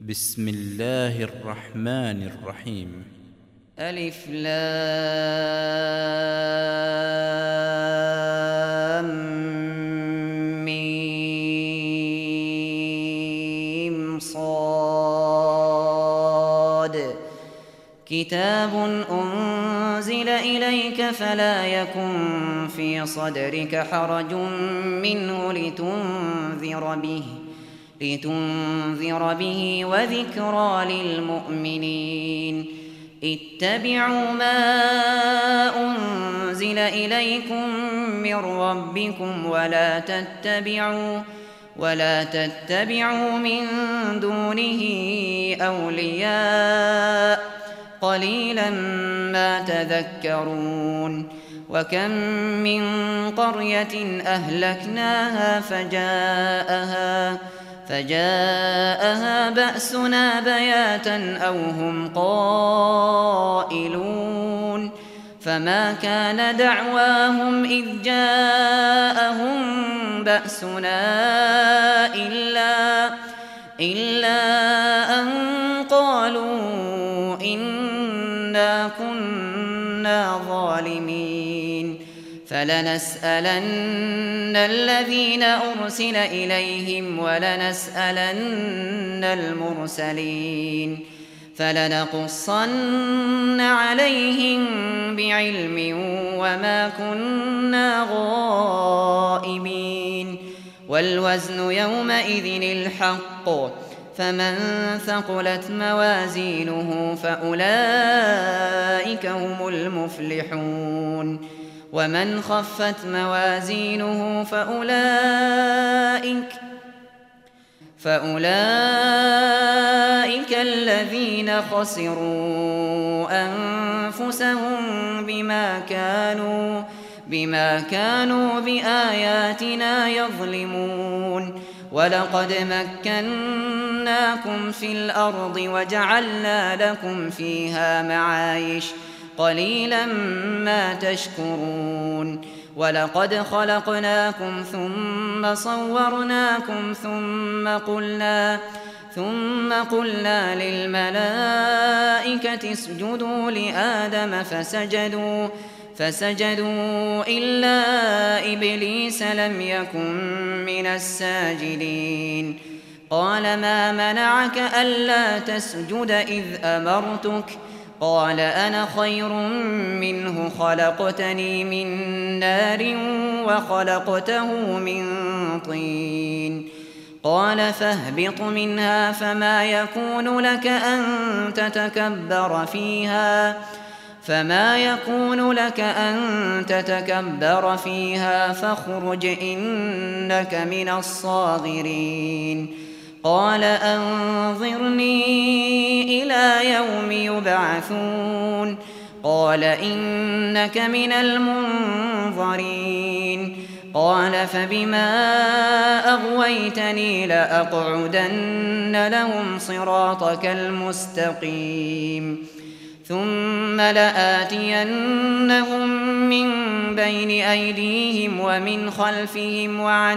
بسم الله الرحمن الرحيم. ألف لام ميم صاد كتاب أنزل إليك فلا يكن في صدرك حرج منه لتنذر به وذكرى للمؤمنين. اتبعوا ما أنزل إليكم من ربكم ولا تتبعوا من دونه أولياء قليلا ما تذكرون. وكم من قرية أهلكناها فجاءها بأسنا بياتا أو هم قائلون. فما كان دعواهم إذ جاءهم بأسنا إلا أن قالوا إنا كنا ظالمين. فلنسألن الذين أرسل إليهم ولنسألن المرسلين. فلنقصن عليهم بعلم وما كنا غائبين. والوزن يومئذ الحق. فمن ثقلت موازينه فأولئك هم المفلحون. ومن خفت موازينه فأولئك الذين خسروا أنفسهم بما كانوا بآياتنا يظلمون. ولقد مكناكم في الأرض وجعلنا لكم فيها معايش قليلا ما تشكرون. ولقد خلقناكم ثم صورناكم ثم قلنا للملائكة اسجدوا لآدم فسجدوا إلا إبليس لم يكن من الساجدين. قال ما منعك ألا تسجد إذ أمرتك؟ قال أنا خير منه خلقتني من نار وخلقته من طين. قال فاهبط منها فما يكون لك أن تتكبر فيها فاخرج إنك من الصاغرين. قال أنظرني إلى يوم يبعثون. قال إنك من المنظرين. قال فبما أغويتني لأقعدن لهم صراطك المستقيم ثم لآتينهم من بين أيديهم ومن خلفهم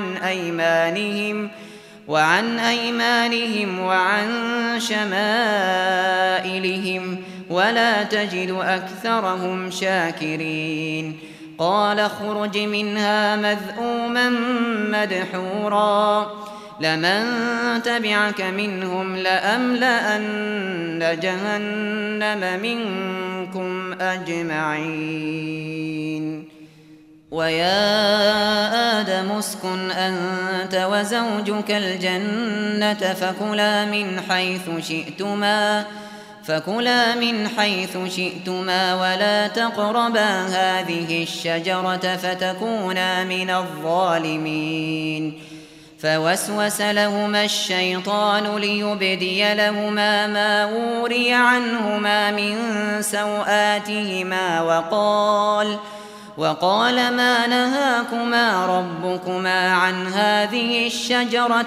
وعن أيمانهم وعن شمائلهم ولا تجد أكثرهم شاكرين. قال اخرج منها مذءوما مدحورا لمن تبعك منهم لأملأن جهنم منكم أجمعين. ويا آدم اسكن أنت وزوجك الجنة فكلا من حيث شئتما ولا تقربا هذه الشجرة فتكونا من الظالمين. فوسوس لهما الشيطان ليبدي لهما ما وري عنهما من سوآتهما وقال ما نهاكما ربكما عن هذه الشجرة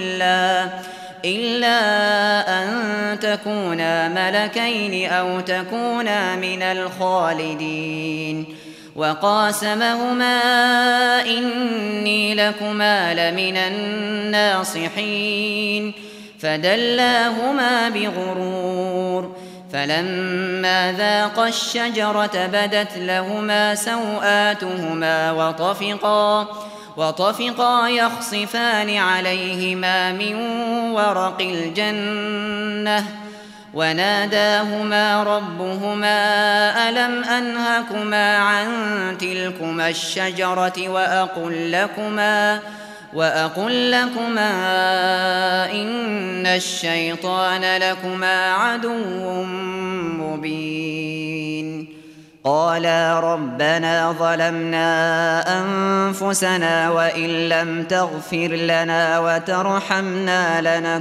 إلا أن تكونا ملكين أو تكونا من الخالدين. وقاسمهما إني لكما لمن الناصحين. فدلاهما بغرور فلما ذاقا الشجرة بدت لهما سوآتهما وطفقا يخصفان عليهما من ورق الجنة وناداهما ربهما ألم أنهكما عن تلكما الشجرة وأقل لكما إن الشيطان لكما عدو مبين قالا ربنا ظلمنا أنفسنا وإن لم تغفر لنا وترحمنا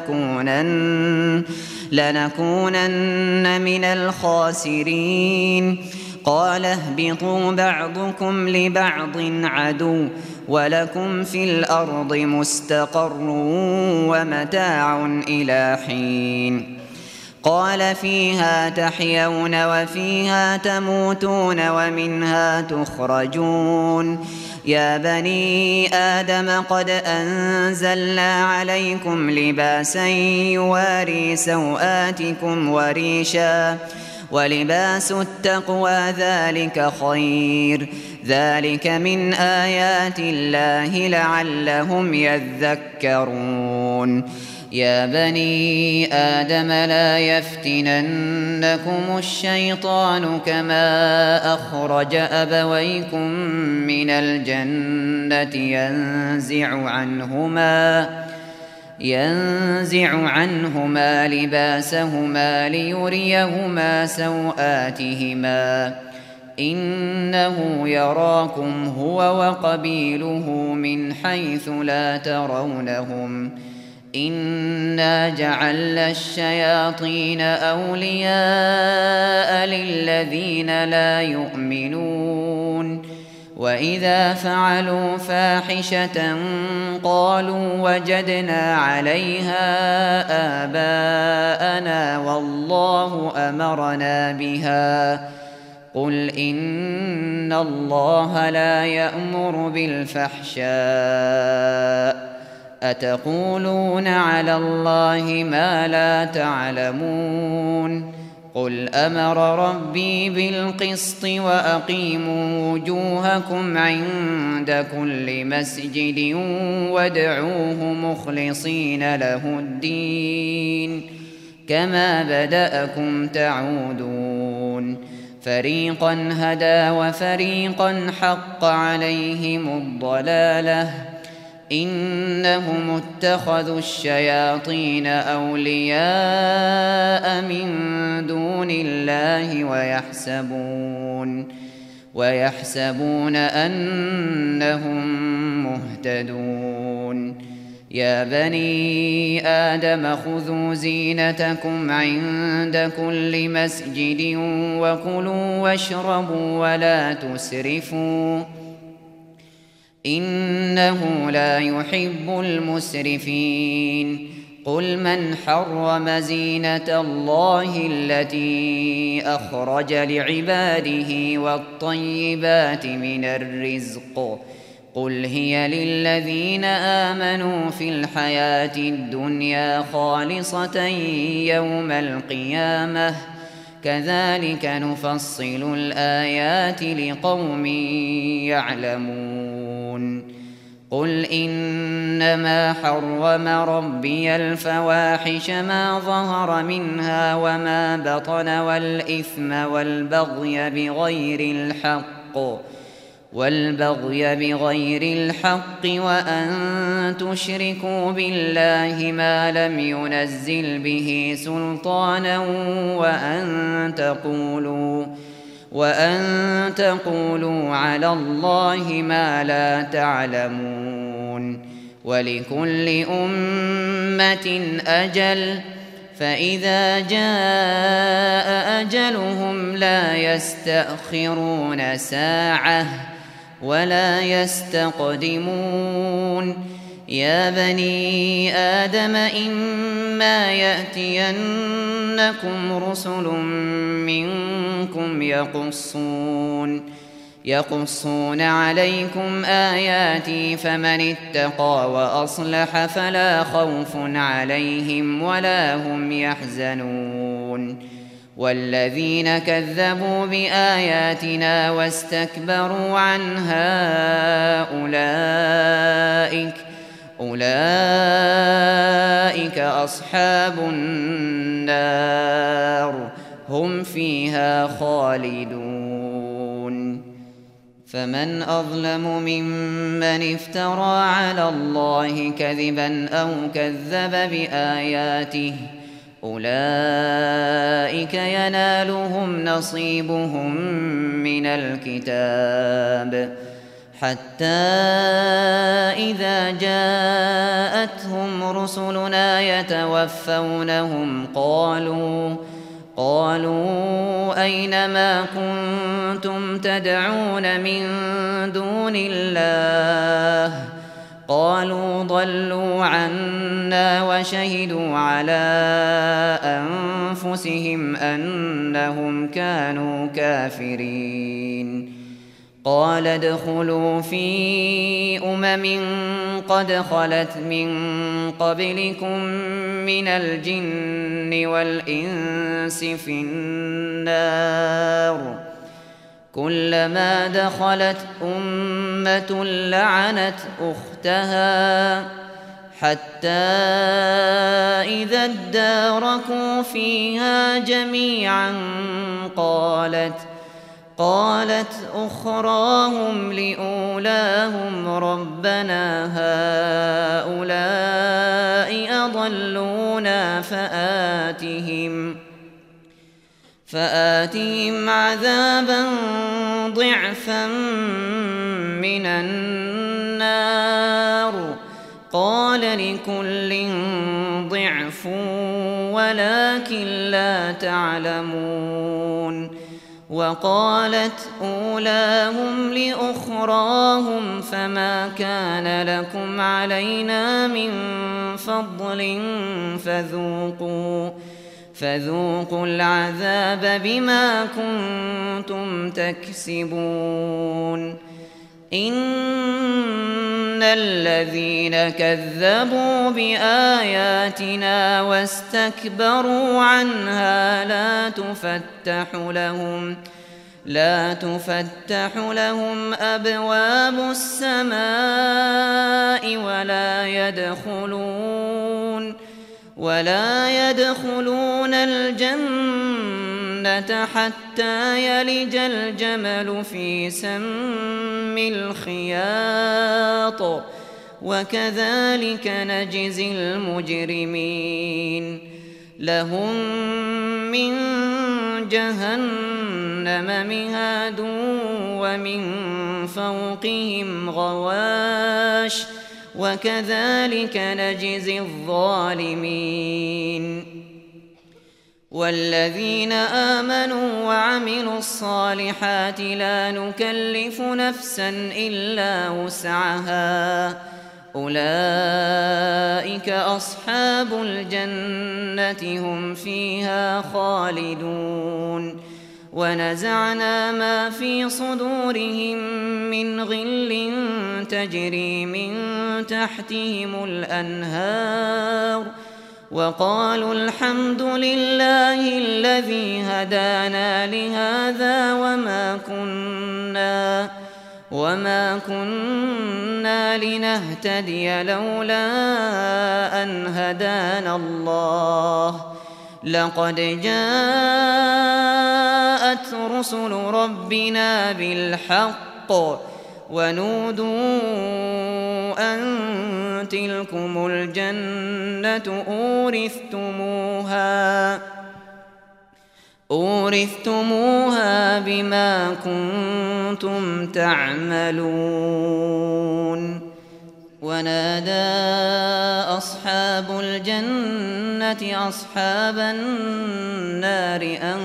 لنكونن من الخاسرين قال اهبطوا بعضكم لبعض عدو ولكم في الأرض مستقر ومتاع إلى حين قال فيها تحيون وفيها تموتون ومنها تخرجون يا بني آدم قد أنزلنا عليكم لباسا يواري سوآتكم وريشا ولباس التقوى ذلك خير ذلك من آيات الله لعلهم يذكرون يا بني آدم لا يفتننكم الشيطان كما أخرج أبويكم من الجنة ينزع عنهما لباسهما ليريهما سوآتهما إنه يراكم هو وقبيله من حيث لا ترونهم إنا جعلنا الشياطين أولياء للذين لا يؤمنون وإذا فعلوا فاحشة قالوا وجدنا عليها آباءنا والله أمرنا بها قل إن الله لا يأمر بالفحشاء أتقولون على الله ما لا تعلمون قل أمر ربي بالقسط وأقيموا وجوهكم عند كل مسجد وادعوه مخلصين له الدين كما بدأكم تعودون فريقا هدى وفريقا حق عليهم الضلالة إنهم اتخذوا الشياطين أولياء من دون الله ويحسبون أنهم مهتدون يا بني آدم خذوا زينتكم عند كل مسجد وكلوا واشربوا ولا تسرفوا إنه لا يحب المسرفين قل من حرم زينة الله التي أخرج لعباده والطيبات من الرزق قل هي للذين آمنوا في الحياة الدنيا خالصة يوم القيامة كذلك نفصل الآيات لقوم يعلمون قل إنما حرم ربي الفواحش ما ظهر منها وما بطن والإثم والبغي بغير الحق وأن تشركوا بالله ما لم ينزل به سلطانا وأن تقولوا على الله ما لا تعلمون ولكل أمة أجل فإذا جاء أجلهم لا يستأخرون ساعة ولا يستقدمون يا بني آدم إما يأتينكم رسل منكم يقصون عليكم آياتي فمن اتقى وأصلح فلا خوف عليهم ولا هم يحزنون والذين كذبوا بآياتنا واستكبروا عنها أولئك أصحاب النار هم فيها خالدون فمن أظلم ممن افترى على الله كذبا أو كذب بآياته أولئك ينالهم نصيبهم من الكتاب حتى إذا جاءتهم رسلنا يتوفونهم قالوا أين ما كنتم تدعون من دون الله قالوا ضلوا عنا وشهدوا على أنفسهم أنهم كانوا كافرين قال ادخلوا في قد خلت من قبلكم من الجن والإنس في النار كلما دخلت أمة لعنت أختها حتى إذا اداركوا فيها جميعا قالت أخراهم لأولاهم ربنا هؤلاء أضلونا فآتهم عذابا ضعفا من النار قال لكل ضعف ولكن لا تعلمون وقالت أولاهم لأخراهم فما كان لكم علينا من فضل فذوقوا العذاب بما كنتم تكسبون إن الذين كذبوا بآياتنا واستكبروا عنها لا تفتح لهم أبواب السماء ولا يدخلون الجنة حتى يلج الجمل في سم الخياط وكذلك نجزي المجرمين لهم من جهنم مهاد ومن فوقهم غواش وكذلك نجزي الظالمين والذين آمنوا وعملوا الصالحات لا نكلف نفسا إلا وسعها أولئك أصحاب الجنة هم فيها خالدون ونزعنا ما في صدورهم من غل تجري من تحتهم الأنهار وقالوا الحمد لله الذي هدانا لهذا وما كنا لنهتدي لولا أن هدانا الله لقد جاءت رسل ربنا بالحق ونودوا أن تلكم الجنة أورثتموها بما كنتم تعملون ونادى أصحاب الجنة أصحاب النار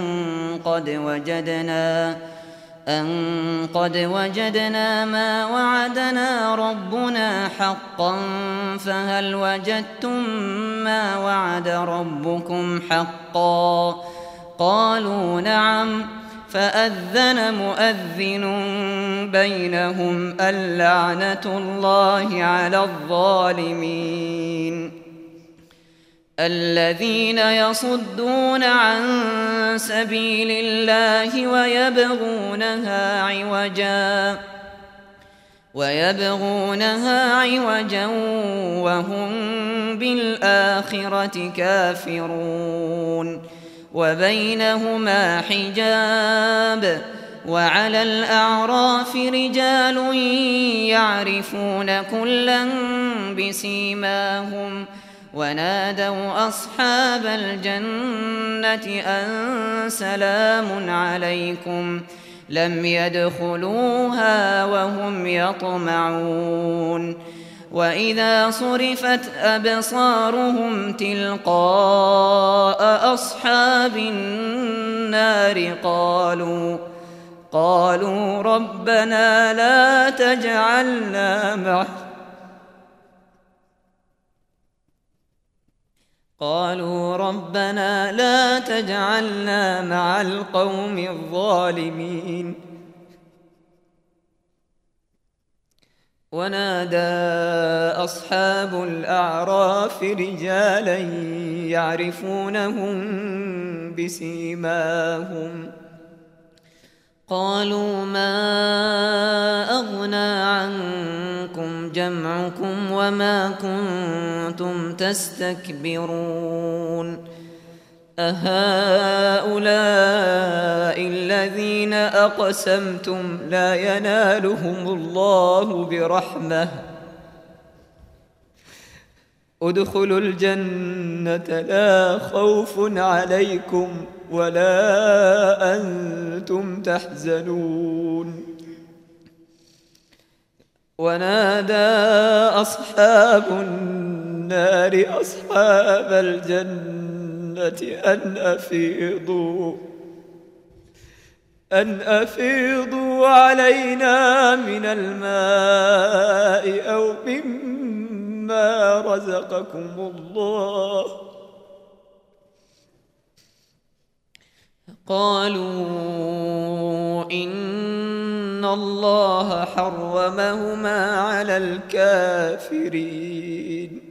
أن قد وجدنا ما وعدنا ربنا حقا فهل وجدتم ما وعد ربكم حقا قالوا نعم فأذن مؤذن بينهم اللعنة الله على الظالمين. الذين يصدون عن سبيل الله ويبغونها عوجا وهم بالآخرة كافرون. وبينهما حجاب. وعلى الأعراف رجال يعرفون كلا بسيماهم ونادوا أصحاب الجنة أن سلام عليكم لم يدخلوها وهم يطمعون. وإذا صرفت أبصارهم تلقاء أصحاب النار قالوا ربنا لا تجعلنا مع القوم الظالمين. ونادى أصحاب الأعراف رجالا يعرفونهم بسيماهم قالوا ما أغنى عنكم جمعكم وما كنتم تستكبرون أهؤلاء الذين أقسمتم لا ينالهم الله برحمة ادخلوا الجنة لا خوف عليكم ولا أنتم تحزنون. ونادى أصحاب النار أصحاب الجنة أن أفيضوا علينا من الماء أو مما رزقكم الله. قالوا إن الله حرمهما على الكافرين.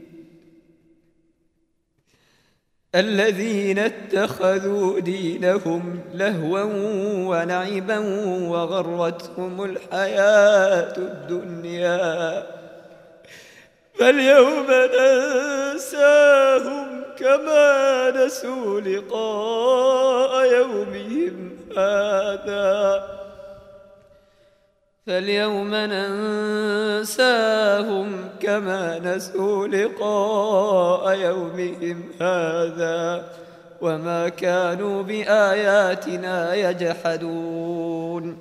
الذين اتخذوا دينهم لهوا ولعبا وغرتهم الحياة الدنيا فاليوم ننساهم كما نسوا لقاء يومهم هذا وما كانوا بآياتنا يجحدون.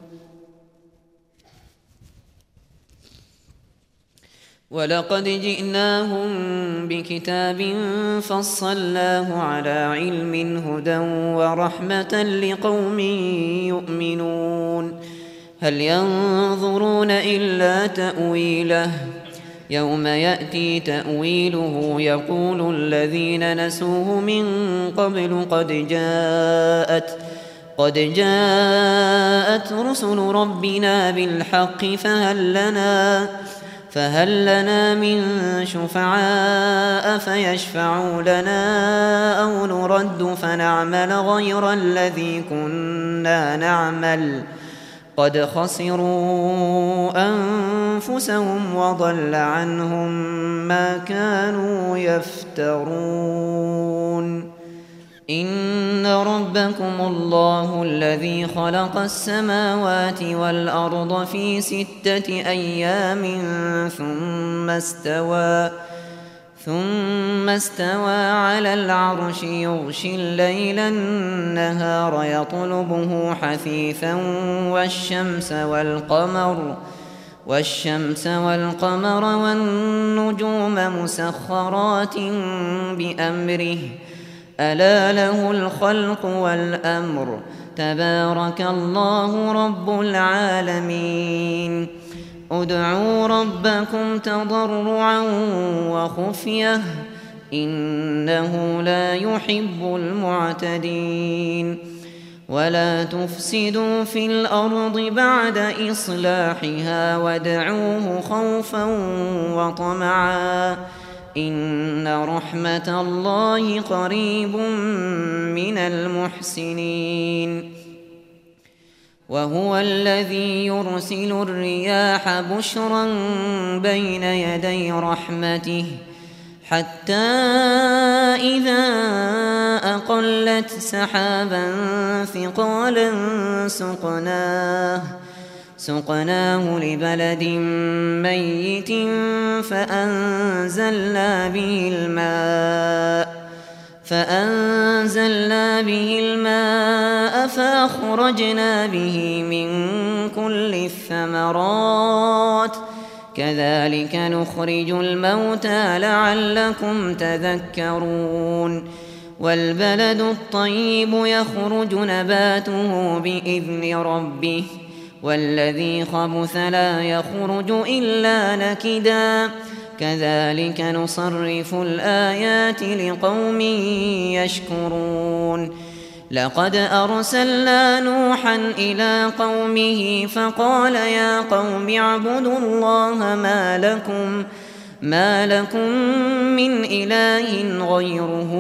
ولقد جئناهم بكتاب فصلناه على علم هدى ورحمة لقوم يؤمنون. هل ينظرون إلا تأويله يوم يأتي تأويله يقول الذين نسوه من قبل قد جاءت رسل ربنا بالحق فهل لنا من شفعاء فيشفعوا لنا أو نرد فنعمل غير الذي كنا نعمل قد خسروا أنفسهم وضل عنهم ما كانوا يفترون. إن ربكم الله الذي خلق السماوات والأرض في 6 أيام ثم استوى على العرش يغشي الليل النهار يطلبه حثيثا والشمس والقمر والنجوم مسخرات بأمره ألا له الخلق والأمر تبارك الله رب العالمين. ادعوا ربكم تضرعا وخفية إنه لا يحب المعتدين. ولا تفسدوا في الأرض بعد إصلاحها وادعوه خوفا وطمعا إن رحمة الله قريب من المحسنين وهو الذي يرسل الرياح بشرا بين يدي رحمته حتى إذا أقلت سحابا ثقالا سقناه لبلد ميت فأنزلنا به الماء فأخرجنا به من كل الثمرات كذلك نخرج الموتى لعلكم تذكرون والبلد الطيب يخرج نباته بإذن ربه والذي خبث لا يخرج إلا نكدا كذلك نصرف الآيات لقوم يشكرون لقد أرسلنا نوحا إلى قومه فقال يا قوم اعبدوا الله ما لكم من إله غيره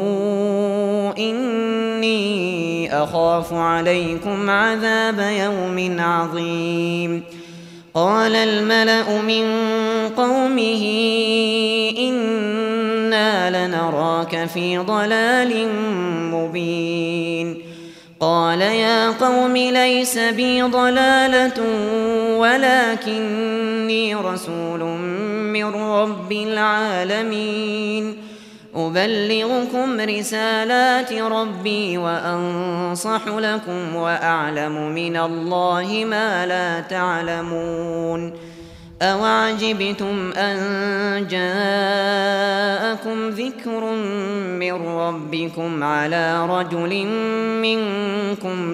إني أخاف عليكم عذاب يوم عظيم قال الملأ من قومه إنا لنراك في ضلال مبين قال يا قوم ليس بي ضلالة ولكني رسول من رب العالمين أبلغكم رسالات ربي وأنصح لكم وأعلم من الله ما لا تعلمون أوعجبتم أن جاءكم ذكر من ربكم على رجل منكم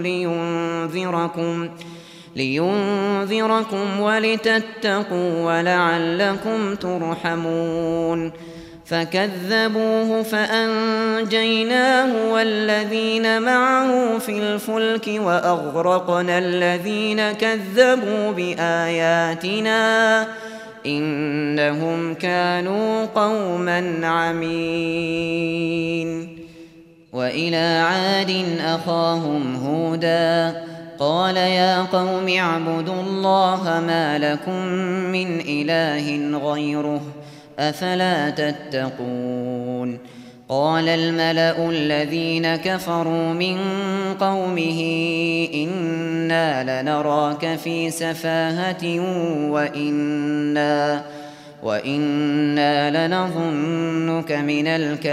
لينذركم ولتتقوا ولعلكم ترحمون فكذبوه فأنجيناه والذين معه في الفلك وأغرقنا الذين كذبوا بآياتنا إنهم كانوا قوما عمين وإلى عاد أخاهم هودا قال يا قوم اعبدوا الله ما لكم من إله غيره أفلا تتقون قال الملأ الذين كفروا من قومه إنا لنراك في سفاهة وإنا لنظنك من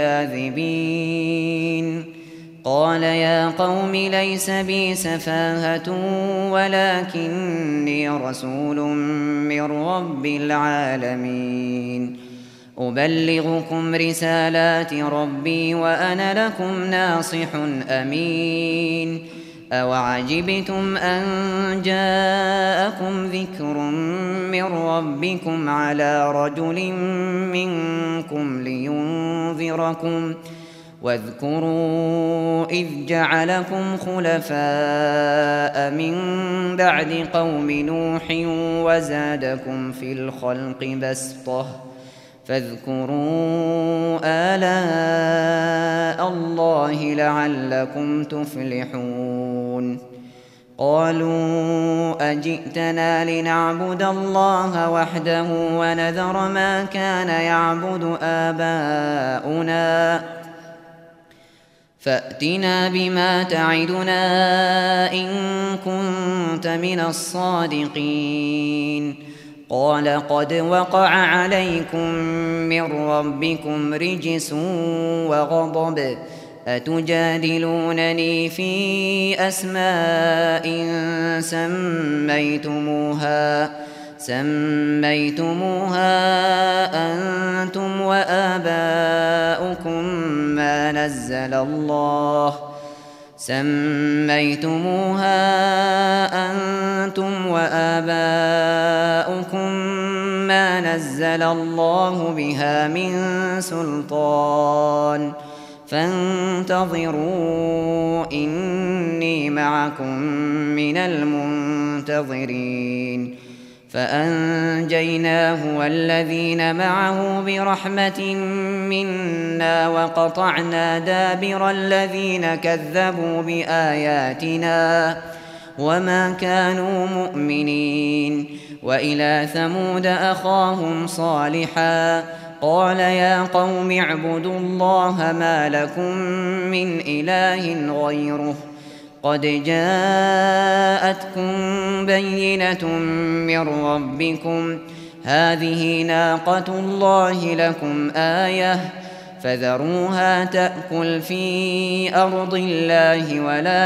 الكاذبين قال يا قوم ليس بي سفاهة ولكني رسول من رب العالمين أبلغكم رسالات ربي وأنا لكم ناصح أمين أوعجبتم أن جاءكم ذكر من ربكم على رجل منكم لينذركم واذكروا إذ جعلكم خلفاء من بعد قوم نوح وزادكم في الخلق بسطة فاذكروا آلاء الله لعلكم تفلحون قالوا أجئتنا لنعبد الله وحده ونذر ما كان يعبد آباؤنا فأتنا بما تعدنا إن كنت من الصادقين قال قد وقع عليكم من ربكم رجس وغضب أتجادلونني في أسماء سميتموها أنتم وآباؤكم ما نزل الله بها من سلطان فانتظروا إني إني معكم من المنتظرين فأنجيناه والذين معه برحمة منا وقطعنا دابر الذين كذبوا بآياتنا وما كانوا مؤمنين وإلى ثمود أخاهم صالحا قال يا قوم اعبدوا الله ما لكم من إله غيره قد جاءتكم بينة من ربكم هذه ناقة الله لكم آية فذروها تأكل في أرض الله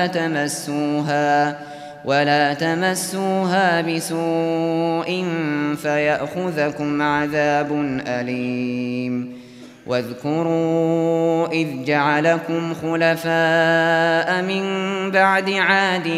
ولا تمسوها بسوء فيأخذكم عذاب أليم واذكروا إذ جعلكم خلفاء من بعد عاد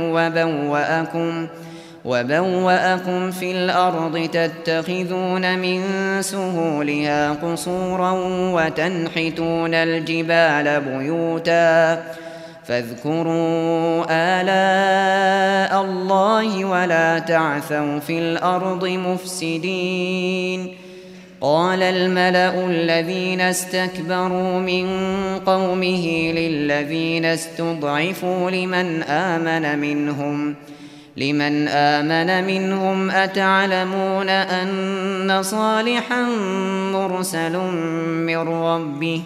وبوأكم في الأرض تتخذون من سهولها قصورا وتنحتون الجبال بيوتا فاذكروا آلاء الله ولا تعثوا في الأرض مفسدين قال الملأ الذين استكبروا من قومه للذين استضعفوا لمن آمن منهم أتعلمون أن صالحا مرسل من ربه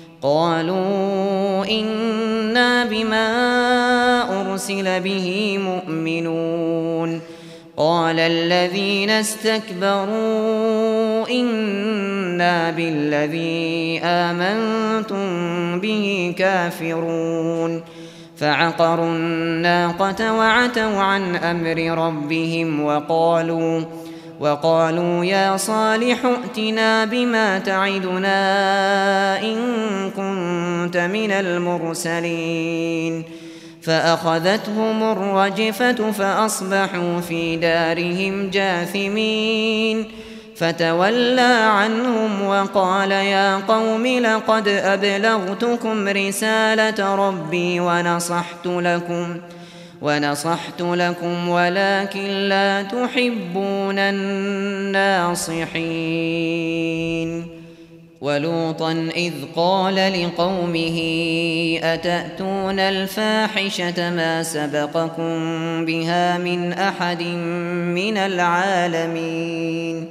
قالوا إنا بما أرسل به مؤمنون قال الذين استكبروا إنا بالذي آمنتم به كافرون فعقروا الناقة وعتوا عن أمر ربهم وقالوا يا صالح ائتنا بما تعدنا إن كنت من المرسلين فأخذتهم الرجفة فأصبحوا في دارهم جاثمين فتولى عنهم وقال يا قوم لقد أبلغتكم رسالة ربي ونصحت لكم ولكن لا تحبون الناصحين ولوطا إذ قال لقومه أتأتون الفاحشة ما سبقكم بها من أحد من العالمين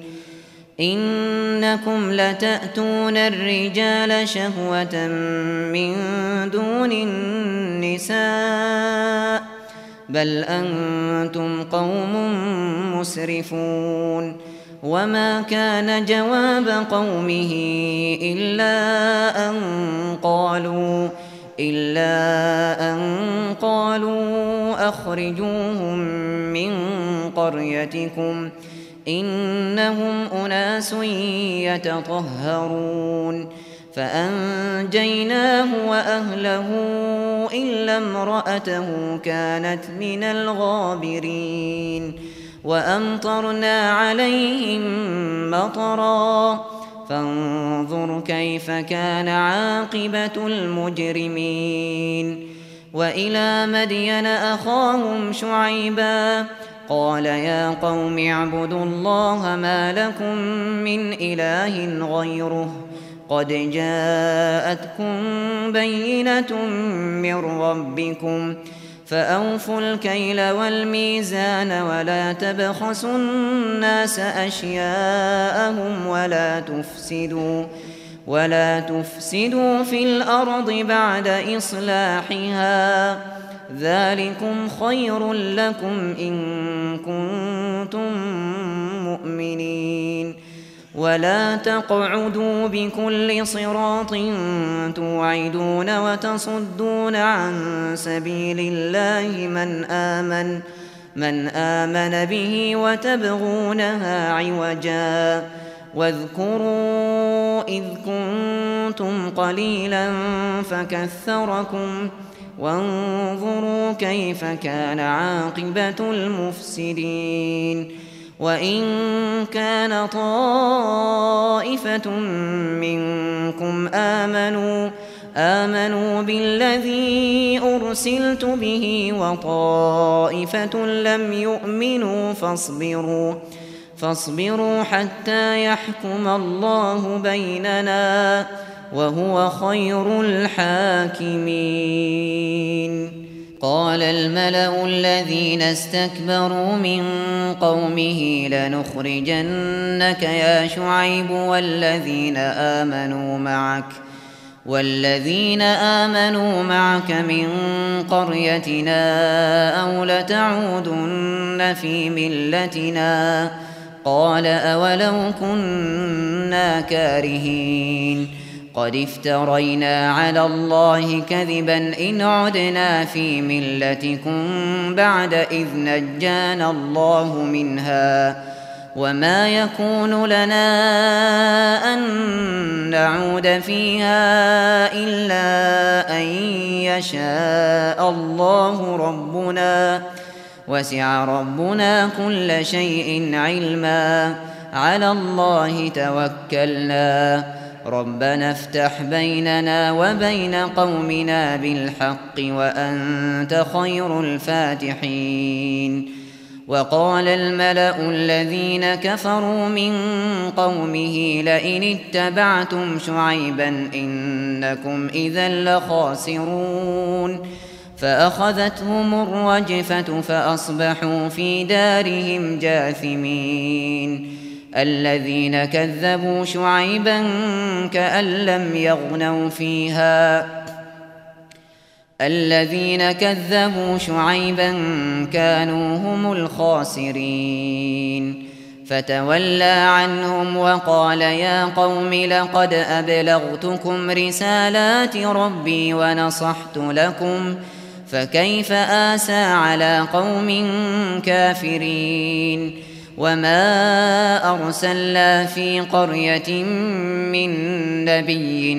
إنكم لتأتون الرجال شهوة من دون النساء بل أنتم قوم مسرفون وما كان جواب قومه إلا أن قالوا أخرجوهم من قريتكم إنهم أناس يتطهرون فأنجيناه وأهله إلا امرأته كانت من الغابرين وأمطرنا عليهم مطرا فانظر كيف كان عاقبة المجرمين وإلى مدين أخاهم شعيبا قال يا قوم اعبدوا الله ما لكم من إله غيره قد جاءتكم بينة من ربكم فأوفوا الكيل والميزان ولا تبخسوا الناس أشياءهم ولا تفسدوا في الأرض بعد إصلاحها ذلكم خير لكم إن كنتم مؤمنين ولا تقعدوا بكل صراط توعدون وتصدون عن سبيل الله من آمن به وتبغونها عوجا واذكروا إذ كنتم قليلا فكثركم وانظروا كيف كان عاقبة المفسدين وإن كان طائفة منكم آمنوا بالذي أرسلت به وطائفة لم يؤمنوا فاصبروا حتى يحكم الله بيننا وهو خير الحاكمين. قال الملأ الذين استكبروا من قومه لنخرجنك يا شعيب والذين آمنوا معك من قريتنا أو لتعودن في ملتنا. قال أولو كنا كارهين قد افترينا على الله كذبا إن عدنا في ملتكم بعد إذ نجانا الله منها وما يكون لنا أن نعود فيها إلا أن يشاء الله ربنا وسع ربنا كل شيء علما على الله توكلنا ربنا افتح بيننا وبين قومنا بالحق وأنت خير الفاتحين. وقال الملأ الذين كفروا من قومه لئن اتبعتم شعيبا إنكم إذا لخاسرون. فأخذتهم الرجفة فأصبحوا في دارهم جاثمين. الذين كذبوا شعيبا كأن لم يغنوا فيها الذين كذبوا شعيبا كانوا هم الخاسرين. فتولى عنهم وقال يا قوم لقد أبلغتكم رسالات ربي ونصحت لكم فكيف آسى على قوم كافرين. وما أرسلنا في قرية من نبي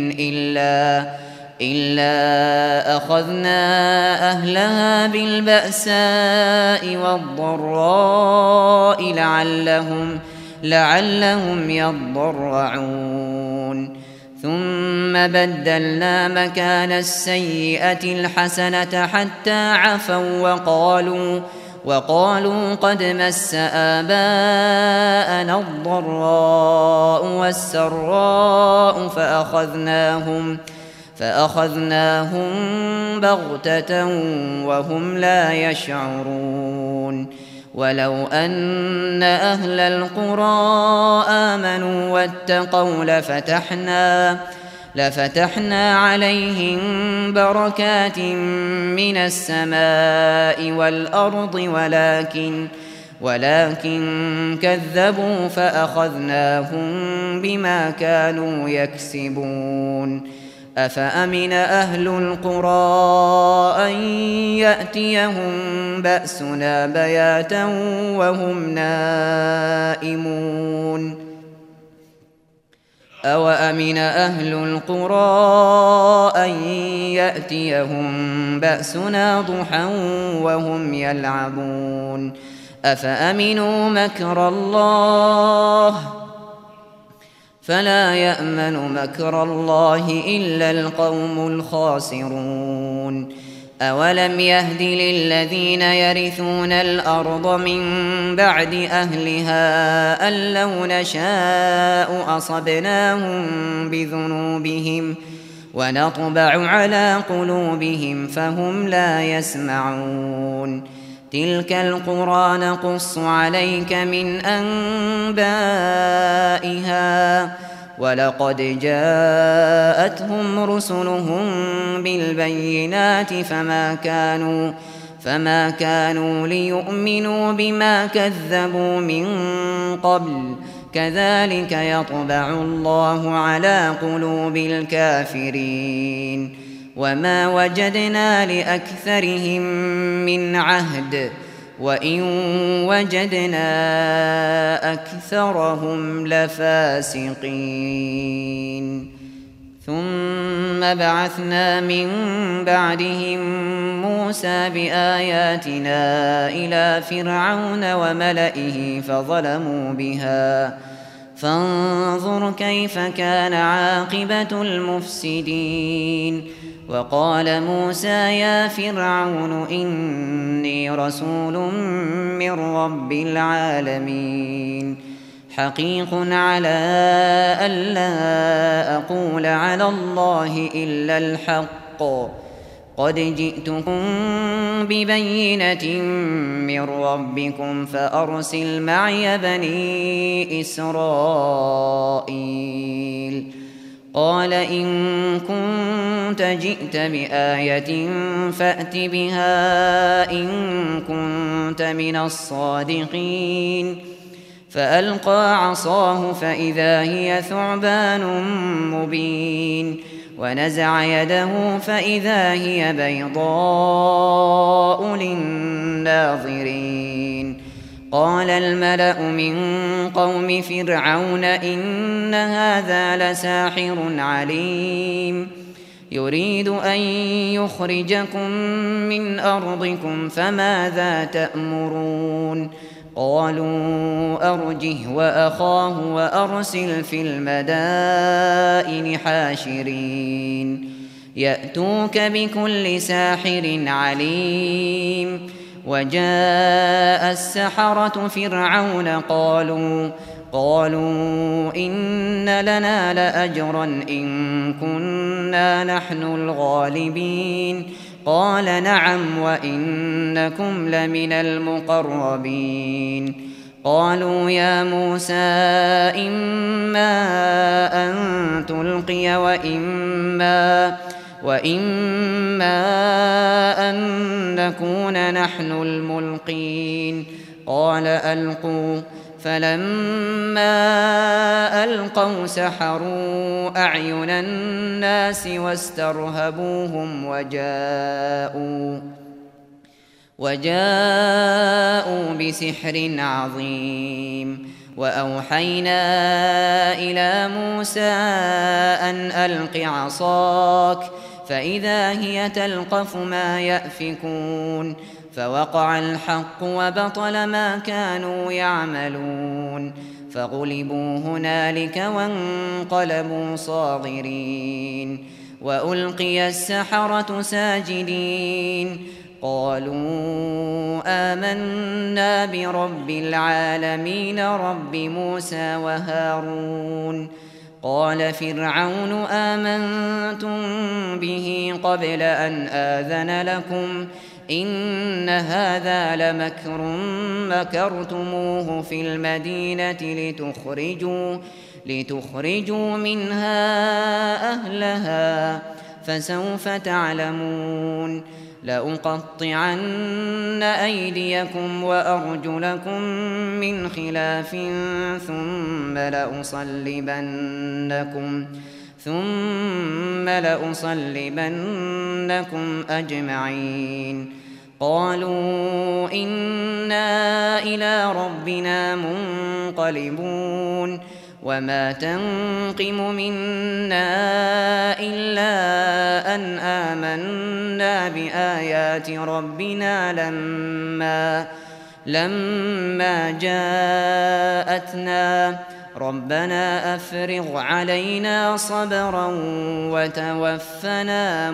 إلا أخذنا أهلها بالبأساء والضراء لعلهم يضرعون. ثم بدلنا مكان السيئة الحسنة حتى عفوا وقالوا قد مس آباءنا الضراء والسراء فأخذناهم بغتة وهم لا يشعرون. ولو أن أهل القرى آمنوا واتقوا لفتحنا عليهم بركات من السماء والأرض ولكن كذبوا فأخذناهم بما كانوا يكسبون. أفأمن أهل القرى أن يأتيهم بأسنا بياتا وهم نائمون. أوأمن أهل القرى أن يأتيهم بأسنا ضحى وهم يلعبون. أفأمنوا مكر الله فلا يأمن مكر الله إلا القوم الخاسرون. أولم يهد للذين يرثون الأرض من بعد أهلها أن لو نشاء أصبناهم بذنوبهم ونطبع على قلوبهم فهم لا يسمعون. تلك القرى نقص عليك من أنبائها ولقد جاءتهم رسلهم بالبينات فما كانوا ليؤمنوا بما كذبوا من قبل كذلك يطبع الله على قلوب الكافرين. وما وجدنا لأكثرهم من عهد وإن وجدنا أكثرهم لفاسقين. ثم بعثنا من بعدهم موسى بآياتنا إلى فرعون وملئه فانظر كيف كان عاقبة المفسدين. وقال موسى يا فرعون إني رسول من رب العالمين حقيق على ألا أقول على الله إلا الحق قد جئتكم ببينة من ربكم فأرسل معي بني إسرائيل. قال إن كنت جئت بآية فأت بها إن كنت من الصادقين. فألقى عصاه فإذا هي ثعبان مبين ونزع يده فإذا هي بيضاء للناظرين. قال الملأ من قوم فرعون إن هذا لساحر عليم يريد أن يخرجكم من أرضكم فماذا تأمرون. قالوا أرجه وأخاه وأرسل في المدائن حاشرين يأتوك بكل ساحر عليم. وجاء السحرة فرعون قالوا إن لنا لأجرا إن كنا نحن الغالبين. قال نعم وإنكم لمن المقربين. قالوا يا موسى إما أن تلقي وإما أن نكون نحن الملقين. قال ألقوا. فلما ألقوا سحروا أعين الناس واسترهبوهم وجاءوا بسحر عظيم. وأوحينا إلى موسى أن ألق عصاك فإذا هي تلقف ما يأفكون. فوقع الحق وبطل ما كانوا يعملون فغلبوا هنالك وانقلبوا صاغرين. وألقي السحرة ساجدين قالوا آمنا برب العالمين رب موسى وهارون. قال فرعون آمنتم به قبل أن آذن لكم إن هذا لمكر مكرتموه في المدينة لتخرجوا منها أهلها فسوف تعلمون. لأقطعن أيديكم وأرجلكم من خلاف ثم لأصلبنكم أجمعين. قالوا إنا إلى ربنا منقلبون. وما تنقم منا إلا أن آمنا بآيات ربنا لما جاءتنا ربنا أفرغ علينا صبرا وتوفنا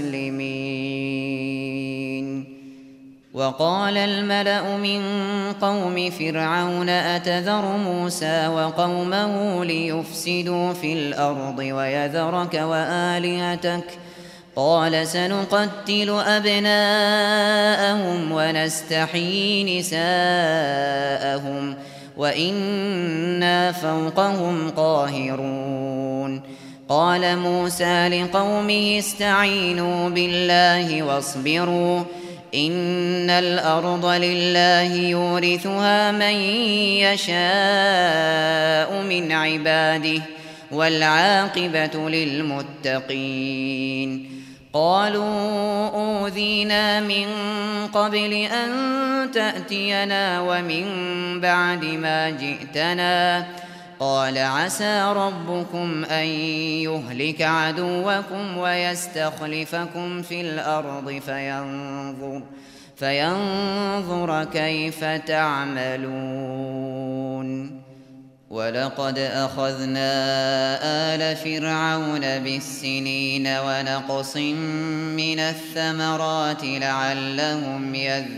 مسلمين. وقال الملأ من قوم فرعون أتذر موسى وقومه ليفسدوا في الأرض ويذرك وآلهتك قال سنقتل أبناءهم ونستحيي نساءهم وإنا فوقهم قاهرون. قال موسى لقومه استعينوا بالله واصبروا إن الأرض لله يورثها من يشاء من عباده والعاقبة للمتقين. قالوا أوذينا من قبل أن تأتينا ومن بعد ما جئتنا قال عسى ربكم أن يهلك عدوكم ويستخلفكم في الأرض فينظر كيف تعملون. ولقد أخذنا آل فرعون بالسنين ونقص من الثمرات لعلهم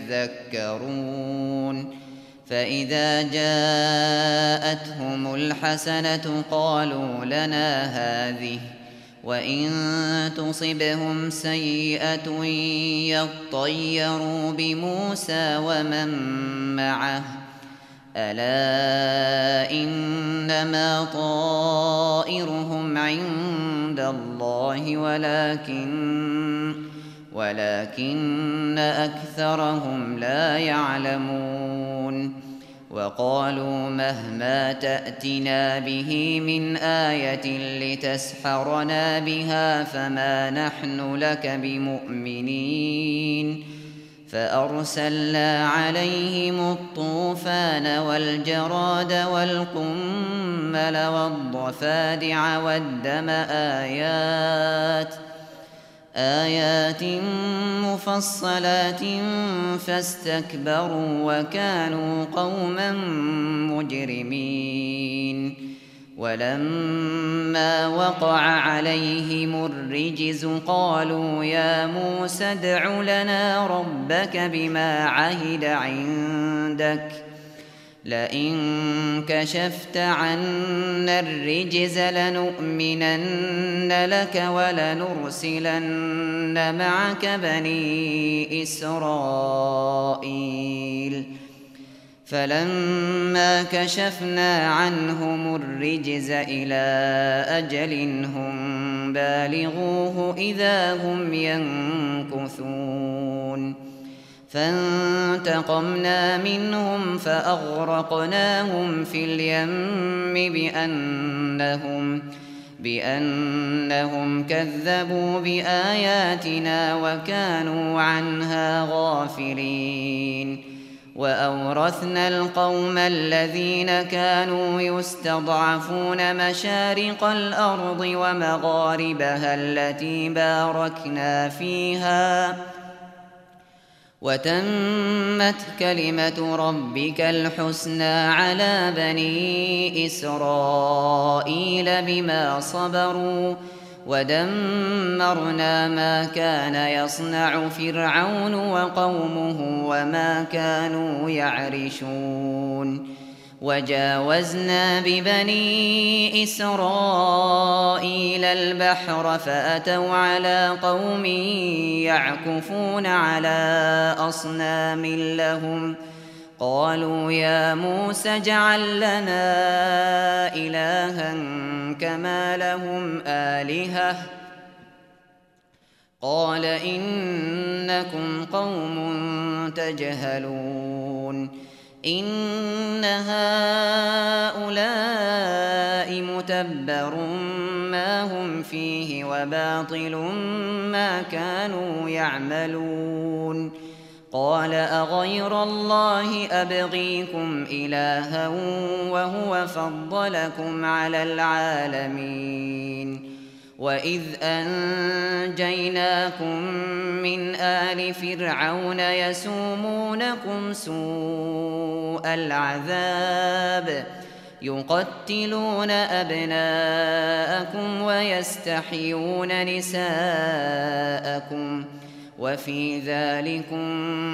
يذكرون فإذا جاءتهم الحسنة قالوا لنا هذه وإن تصبهم سيئة يطيروا بموسى ومن معه ألا إنما طائرهم عند الله ولكن أكثرهم لا يعلمون وقالوا مهما تأتنا به من آية لتسحرنا بها فما نحن لك بمؤمنين فأرسلنا عليهم الطوفان والجراد والقمل والضفادع والدم آيات مفصلات فاستكبروا وكانوا قوما مجرمين ولما وقع عليهم الرجز قالوا يا موسى ادع لنا ربك بما عهد عندك لئن كشفت عنا الرجز لنؤمنن لك ولنرسلن معك بني إسرائيل فلما كشفنا عنهم الرجز إلى أجل هم بالغوه إذا هم ينكثون فانتقمنا منهم فأغرقناهم في اليم بأنهم كذبوا بآياتنا وكانوا عنها غافلين وأورثنا القوم الذين كانوا يستضعفون مشارق الأرض ومغاربها التي باركنا فيها وتمت كلمة ربك الحسنى على بني إسرائيل بما صبروا ودمرنا ما كان يصنع فرعون وقومه وما كانوا يعرشون وجاوزنا ببني إسرائيل البحر فأتوا على قوم يعكفون على أصنام لهم قالوا يا موسى اجعل لنا إلها كما لهم آلهة قال إنكم قوم تجهلون إن هؤلاء متبر ما هم فيه وباطل ما كانوا يعملون قال أغير الله أبغيكم إلها وهو فضلكم على العالمين وإذ أنجيناكم من آل فرعون يسومونكم سوء العذاب يقتلون أبناءكم ويستحيون نساءكم وفي ذلكم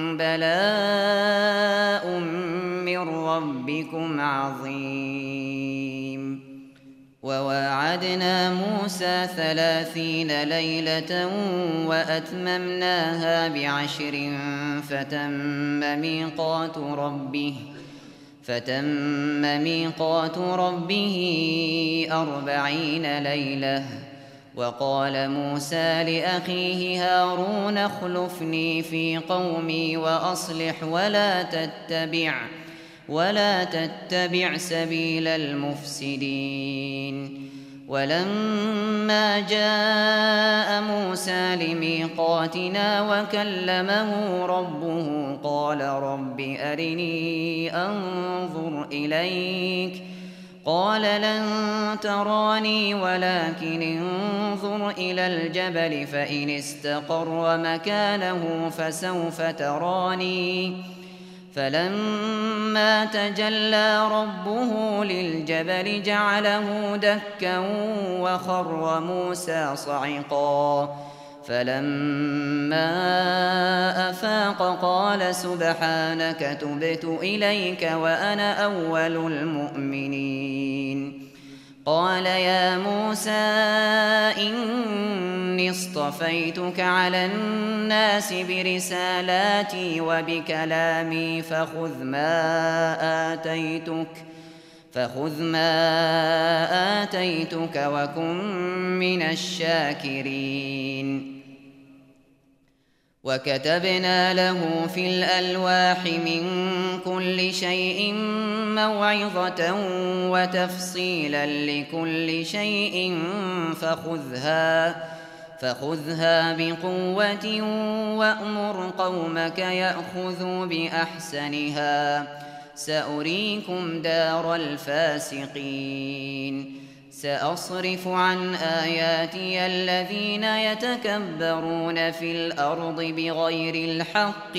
بلاء من ربكم عظيم وواعدنا موسى 30 ليلة وأتممناها ب10 فتم ميقات ربه 40 ليلة وقال موسى لأخيه هارون اخلفني في قومي وأصلح ولا تتبع سبيل المفسدين ولما جاء موسى لميقاتنا وكلمه ربه قال رب أرني أنظر إليك قال لن تراني ولكن انظر إلى الجبل فإن استقر مكانه فسوف تراني فلما تجلى ربه للجبل جعله دكا وخر موسى صعقا فلما أفاق قال سبحانك تبت إليك وأنا أول المؤمنين. قال يا موسى إني اصطفيتك على الناس برسالاتي وبكلامي فخذ ما آتيتك وكن من الشاكرين. وكتبنا له في الألواح من كل شيء موعظة وتفصيلا لكل شيء فخذها بقوة وأمر قومك يأخذوا بأحسنها سأريكم دار الفاسقين. سأصرف عن آياتي الذين يتكبرون في الأرض بغير الحق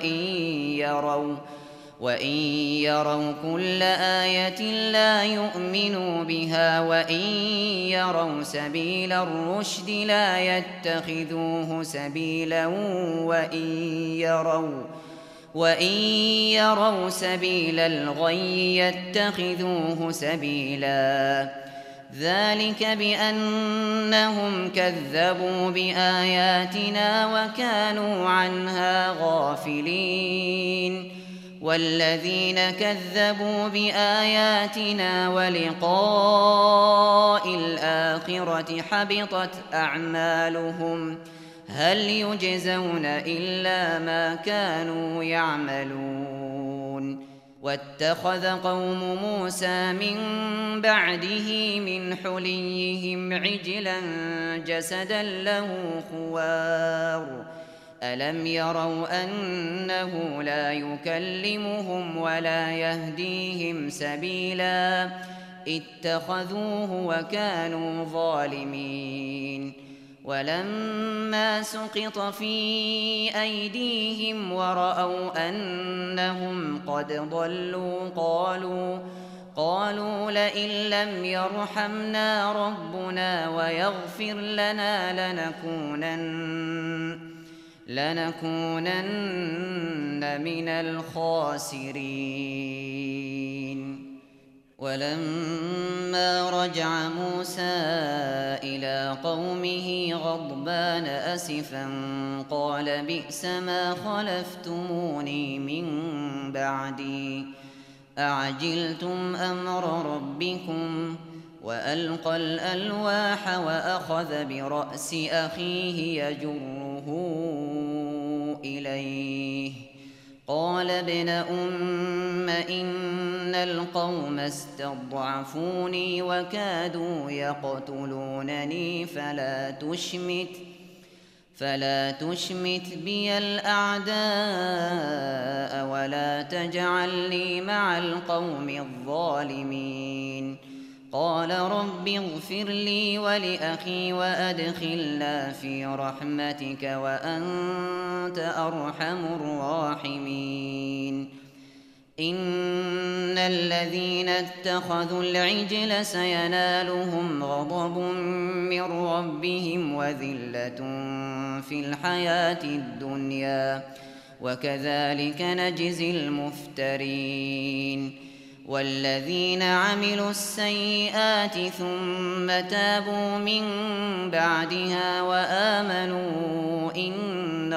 وإن يروا كل آية لا يؤمنوا بها وإن يروا سبيل الرشد لا يتخذوه سبيلا وإن يروا سبيل الغي يتخذوه سبيلا. ذلك بأنهم كذبوا بآياتنا وكانوا عنها غافلين. والذين كذبوا بآياتنا ولقاء الآخرة حبطت أعمالهم هل يجزون إلا ما كانوا يعملون. واتخذ قوم موسى من بعده من حليهم عجلا جسدا له خوار ألم يروا أنه لا يكلمهم ولا يهديهم سبيلا اتخذوه وكانوا ظالمين. ولما سقط في أيديهم ورأوا أنهم قد ضلوا قالوا لئن لم يرحمنا ربنا ويغفر لنا لنكونن من الخاسرين. ولما رجع موسى إلى قومه غضبان أسفا قال بئس ما خلفتموني من بعدي أعجلتم أمر ربكم. وألقى الألواح وأخذ برأس أخيه يجره إليه قال ابن أم إن القوم استضعفوني وكادوا يقتلونني فلا تشمت بي الأعداء ولا تجعلني مع القوم الظالمين. قال رب اغفر لي ولأخي وأدخلنا في رحمتك وأنت أرحم الراحمين. إن الذين اتخذوا العجل سينالهم غضب من ربهم وذلة في الحياة الدنيا وكذلك نجزي المفترين. والذين عملوا السيئات ثم تابوا من بعدها وآمنوا إن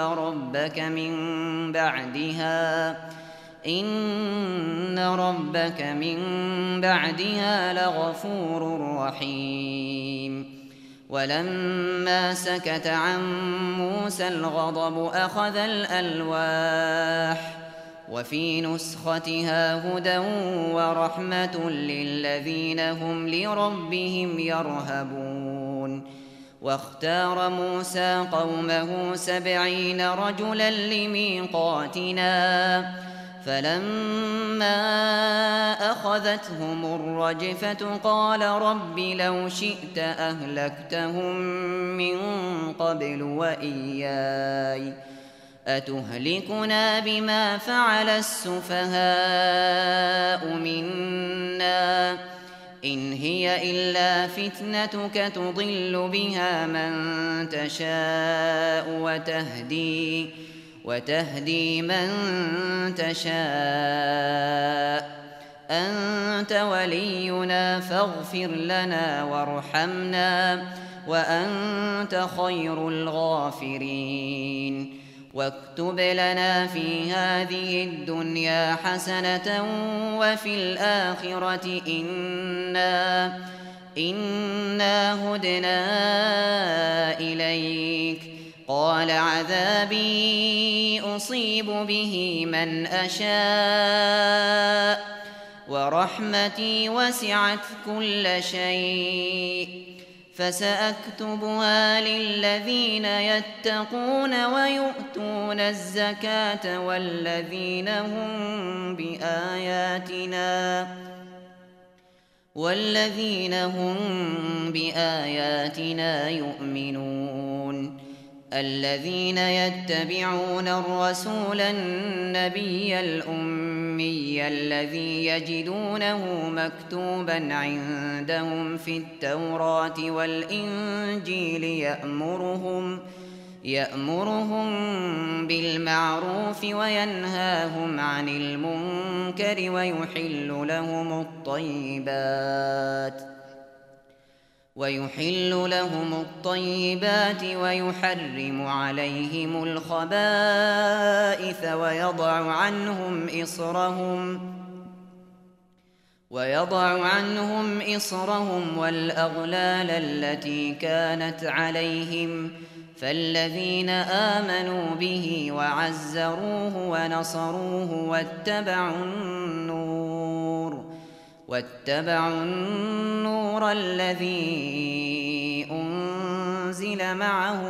ربك من بعدها لغفور رحيم. ولما سكت عن موسى الغضب أخذ الألواح وفي نسختها هدى ورحمة للذين هم لربهم يرهبون. واختار موسى قومه 70 رجلا لميقاتنا فلما أخذتهم الرجفة قال رب لو شئت أهلكتهم من قبل وإياي أتهلكنا بما فعل السفهاء منا إن هي إلا فتنتك تضل بها من تشاء وتهدي من تشاء أنت ولينا فاغفر لنا وارحمنا وأنت خير الغافرين واكتب لنا في هذه الدنيا حسنة وفي الآخرة إنا هدنا إليك قال عذابي أصيب به من أشاء ورحمتي وسعت كل شيء فسأكتبها للذين يتقون ويؤتون الزكاة والذين هم بآياتنا يؤمنون الذين يتبعون الرسول النبي الأمي الذي يجدونه مكتوبا عندهم في التوراة والإنجيل يأمرهم بالمعروف وينهاهم عن المنكر ويحل لهم الطيبات ويحرم عليهم الخبائث ويضع عنهم إصرهم والأغلال التي كانت عليهم فالذين آمنوا به وعزروه ونصروه واتبعوا النور الذي أنزل معه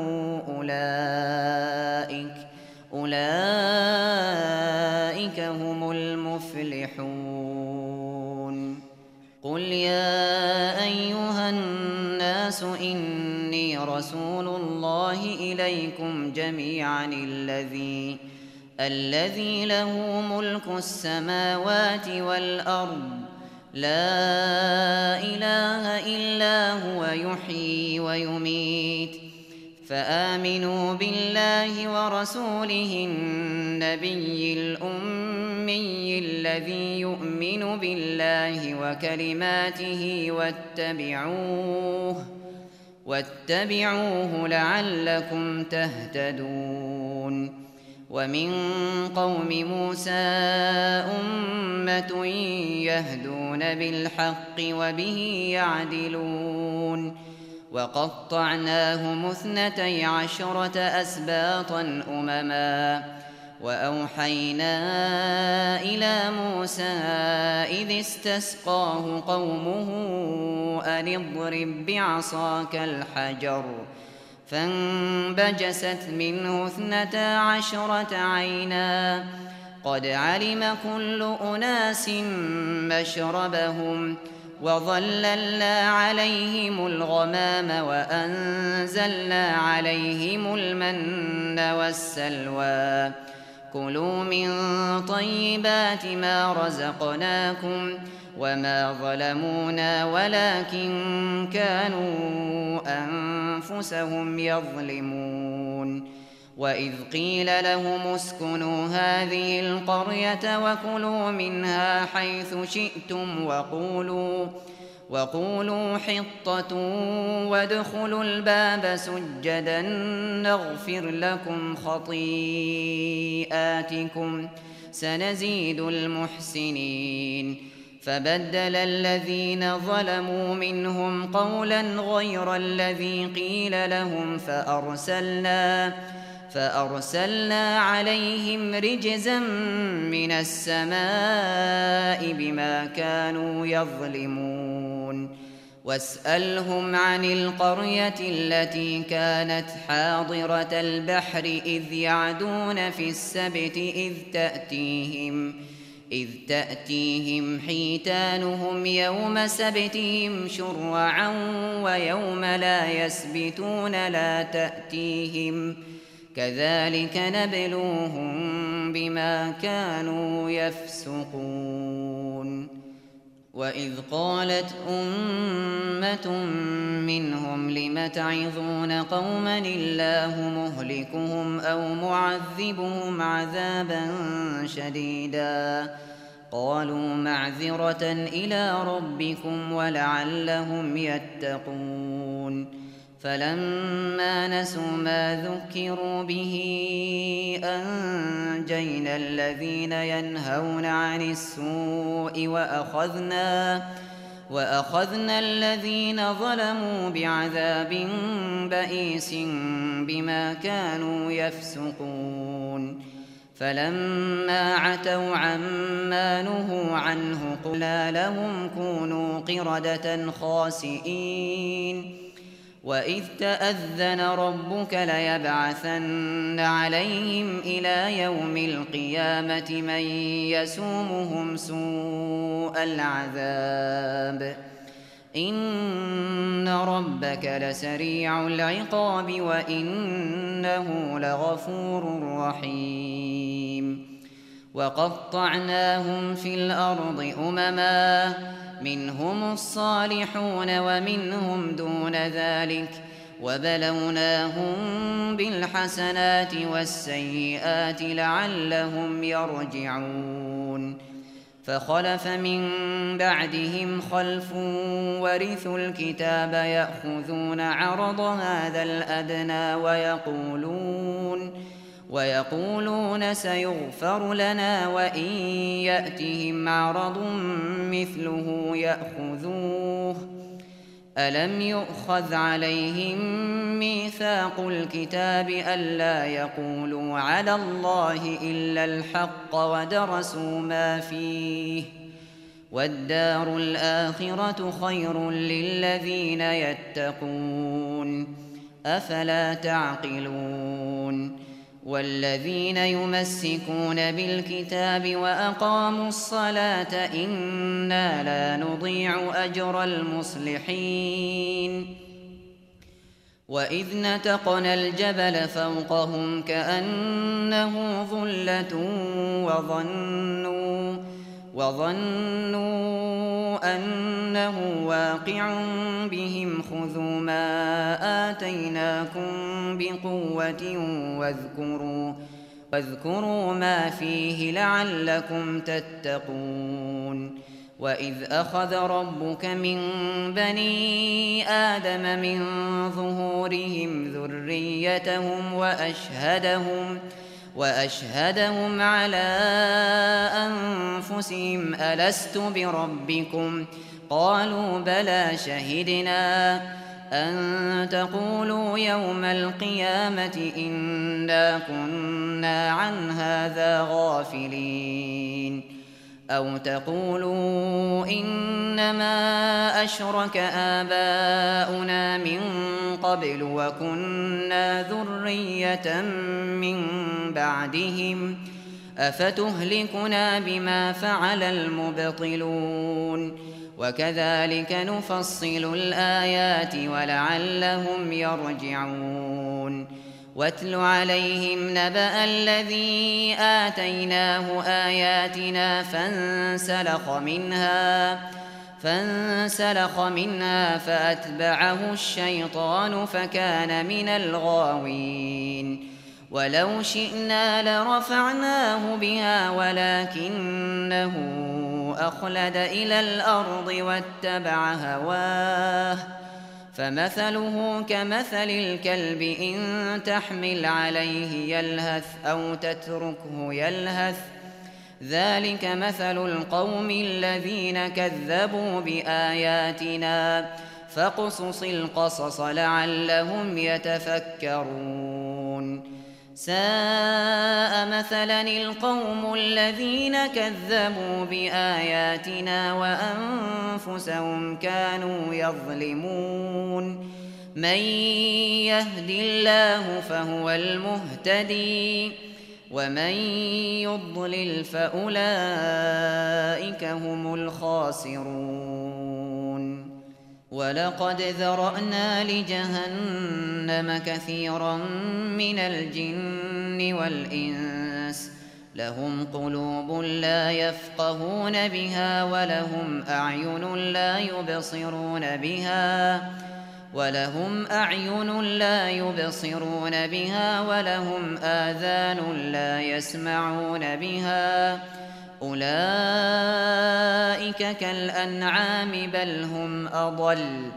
أولئك هم المفلحون قل يا أيها الناس إني رسول الله إليكم جميعا الذي له ملك السماوات والأرض لا إله إلا هو يحيي ويميت فآمنوا بالله ورسوله النبي الأمي الذي يؤمن بالله وكلماته واتبعوه لعلكم تهتدون ومن قوم موسى أمة يهدون بالحق وبه يعدلون وقطعناهم 12 أسباطا أمما وأوحينا إلى موسى إذ استسقاه قومه أن اضرب بعصاك الحجر فانبجست منه 12 عينا قد علم كل أناس مشربهم وظللنا عليهم الغمام وأنزلنا عليهم المن والسلوى كلوا من طيبات ما رزقناكم وما ظلمونا ولكن كانوا أنفسهم يظلمون وإذ قيل لهم اسكنوا هذه القرية وكلوا منها حيث شئتم وقولوا حطة وادخلوا الباب سجدا نغفر لكم خطيئاتكم سنزيد المحسنين فبدل الذين ظلموا منهم قولا غير الذي قيل لهم فأرسلنا عليهم رجزا من السماء بما كانوا يظلمون واسألهم عن القرية التي كانت حاضرة البحر إذ يعدون في السبت إذ تأتيهم حيتانهم يوم سبتهم شرعا ويوم لا يسبتون لا تأتيهم كذلك نبلوهم بما كانوا يفسقون. وإذ قالت أمة منهم لم تعظون قوما الله مهلكهم أو معذبهم عذابا شديدا قالوا معذرة إلى ربكم ولعلهم يتقون. فلما نسوا ما ذكروا به أنجينا الذين ينهون عن السوء وأخذنا الذين ظلموا بعذاب بئيس بما كانوا يفسقون. فلما عتوا عما نهوا عنه قلنا لهم كونوا قردة خاسئين. وإذ تأذن ربك ليبعثن عليهم إلى يوم القيامة من يسومهم سوء العذاب إن ربك لسريع العقاب وإنه لغفور رحيم. وقطعناهم في الأرض أمما منهم الصالحون ومنهم دون ذلك وبلوناهم بالحسنات والسيئات لعلهم يرجعون. فخلف من بعدهم خلف ورثوا الكتاب يأخذون عرض هذا الأدنى ويقولون سيغفر لنا وإن يأتهم عرض مثله يأخذوه. ألم يؤخذ عليهم ميثاق الكتاب ألا يقولوا على الله إلا الحق ودرسوا ما فيه والدار الآخرة خير للذين يتقون أفلا تعقلون. والذين يمسكون بالكتاب وأقاموا الصلاة إنا لا نضيع أجر المصلحين. وإذ نتقنا الجبل فوقهم كأنه ظلة وظنوا أنه واقع بهم خذوا ما آتيناكم بقوة واذكروا ما فيه لعلكم تتقون. وإذ أخذ ربك من بني آدم من ظهورهم ذريتهم وأشهدهم على أنفسهم ألست بربكم قالوا بلى شهدنا أن تقولوا يوم القيامة إنا كنا عن هذا غافلين أو تقولوا إنما أشرك آباؤنا من قبل وكنا ذرية من بعدهم أفتهلكنا بما فعل المبطلون. وكذلك نفصل الآيات ولعلهم يرجعون. واتل عليهم نبأ الذي آتيناه آياتنا فانسلخ منها فأتبعه الشيطان فكان من الغاوين. ولو شئنا لرفعناه بها ولكنه أخلد إلى الأرض واتبع هواه فمثله كمثل الكلب إن تحمل عليه يلهث أو تتركه يلهث ذلك مثل القوم الذين كذبوا بآياتنا فاقصص القصص لعلهم يتفكرون. ساء مثلا القوم الذين كذبوا بآياتنا وأنفسهم كانوا يظلمون. من يهد الله فهو المهتدي ومن يضلل فأولئك هم الخاسرون. ولقد ذرأنا لجهنم كثيرا من الجن والإنس لهم قلوب لا يفقهون بها ولهم أعين لا يبصرون بها ولهم آذان لا يسمعون بها أولئك كالأنعام بل هم أضل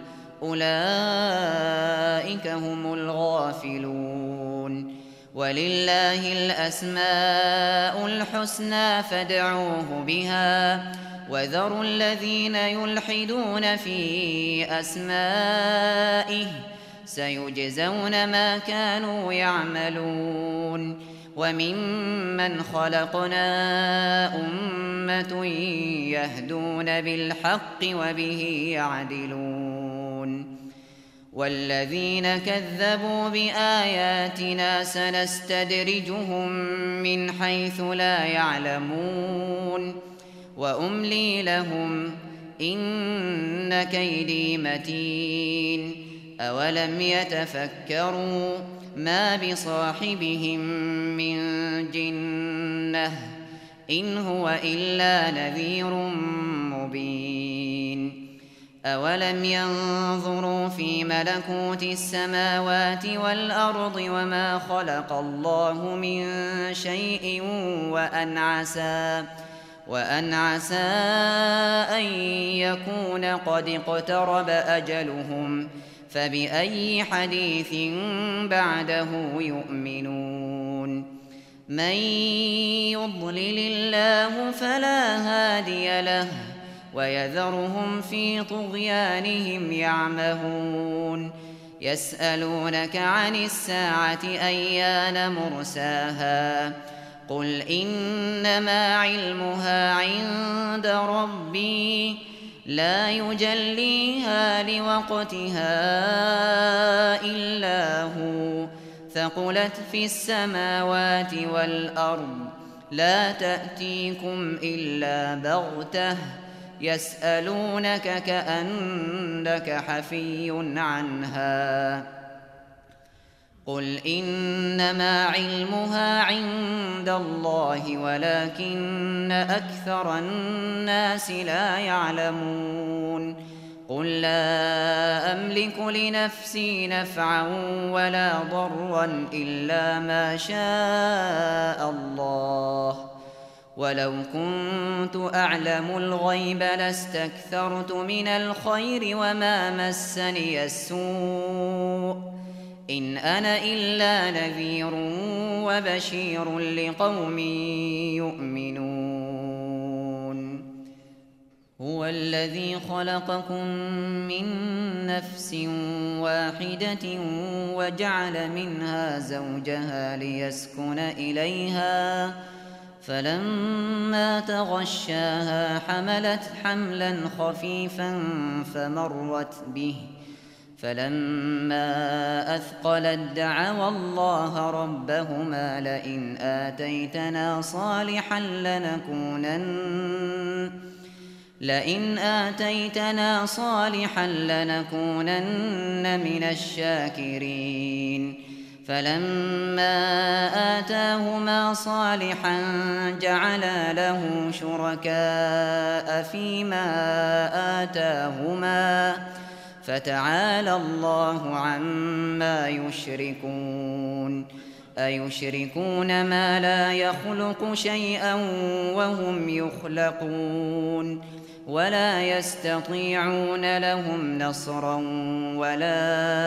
أولئك هم الغافلون ولله الأسماء الحسنى فادعوه بها وذروا الذين يلحدون في أسمائه سيجزون ما كانوا يعملون وممن خلقنا أمة يهدون بالحق وبه يعدلون والذين كذبوا بآياتنا سنستدرجهم من حيث لا يعلمون وأملي لهم إن كيدي متين أولم يتفكروا ما بصاحبهم من جنة إن هو إلا نذير مبين أولم ينظروا في ملكوت السماوات والأرض وما خلق الله من شيء وأن عسى أن يكون قد اقترب أجلهم فبأي حديث بعده يؤمنون من يضلل الله فلا هادي له ويذرهم في طغيانهم يعمهون يسألونك عن الساعة أيان مرساها قل إنما علمها عند ربي لا يجليها لوقتها إلا هو ثقلت في السماوات والأرض لا تأتيكم إلا بغتة يسألونك كأنك حفي عنها قل إنما علمها عند الله ولكن أكثر الناس لا يعلمون قل لا أملك لنفسي نفعا ولا ضرا إلا ما شاء الله ولو كنت أعلم الغيب لاستكثرت من الخير وما مسني السوء إن أنا إلا نذير وبشير لقوم يؤمنون هو الذي خلقكم من نفس واحدة وجعل منها زوجها ليسكن إليها فلما تغشاها حملت حملا خفيفا فمرت به فلما أثقلت دعوا الله ربهما لئن آتيتنا صالحا لنكونن من الشاكرين فلما آتاهما صالحا جعلا له شركاء فيما آتاهما فتعالى الله عما يشركون أيشركون ما لا يخلق شيئا وهم يخلقون ولا يستطيعون لهم نصرا ولا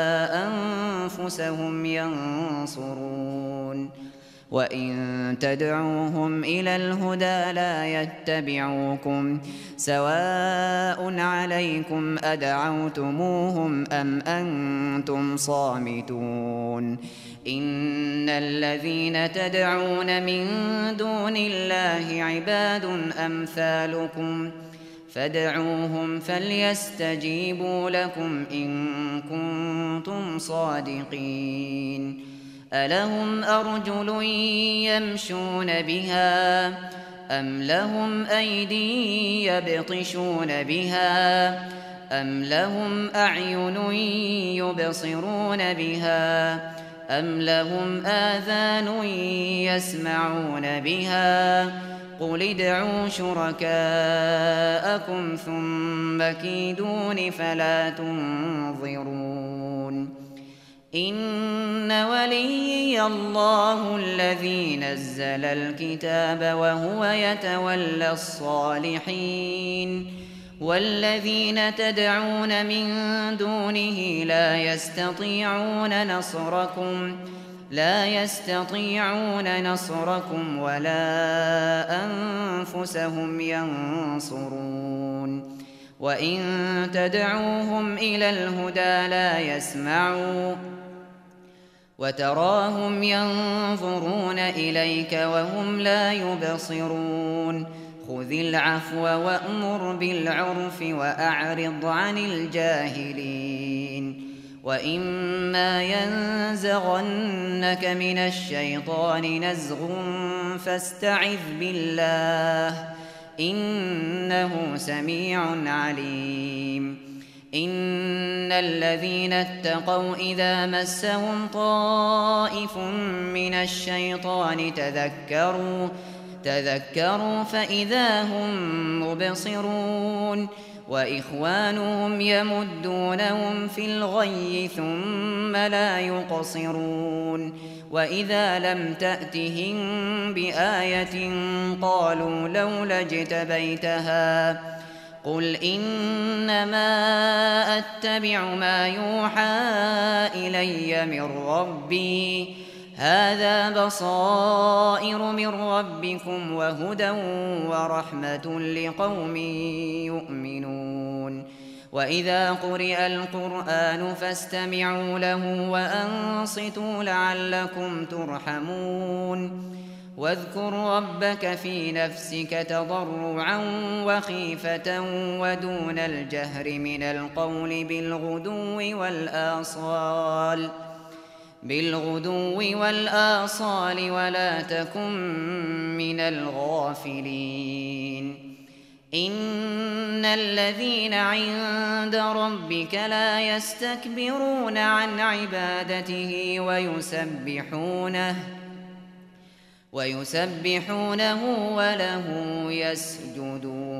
أنفسهم ينصرون وإن تدعوهم إلى الهدى لا يتبعوكم سواء عليكم أدعوتموهم أم أنتم صامتون إن الذين تدعون من دون الله عباد أمثالكم فادعوهم فليستجيبوا لكم إن كنتم صادقين ألهم أرجل يمشون بها أم لهم أيدي يبطشون بها أم لهم أعين يبصرون بها أم لهم آذان يسمعون بها قل ادعوا شركاءكم ثم كيدون فلا تنظرون إن وليي الله الذي نزل الكتاب وهو يتولى الصالحين والذين تدعون من دونه لا يستطيعون نصركم ولا أنفسهم ينصرون وإن تدعوهم إلى الهدى لا يسمعوا وتراهم ينظرون إليك وهم لا يبصرون خذ العفو وأمر بالعرف وأعرض عن الجاهلين وإما ينزغنك من الشيطان نزغ فاستعذ بالله إنه سميع عليم إن الذين اتقوا إذا مسهم طائف من الشيطان تذكروا فإذا هم مبصرون وإخوانهم يمدونهم في الغي ثم لا يقصرون وإذا لم تأتهم بآية قالوا لولا اجتبيتها قل إنما أتبع ما يوحى إلي من ربي هذا بصائر من ربكم وهدى ورحمة لقوم يؤمنون وإذا قرئ القرآن فاستمعوا له وأنصتوا لعلكم ترحمون واذكر ربك في نفسك تضرعا وخيفة ودون الجهر من القول بالغدو والآصال ولا تكن من الغافلين إن الذين عند ربك لا يستكبرون عن عبادته ويسبحونه وله يسجدون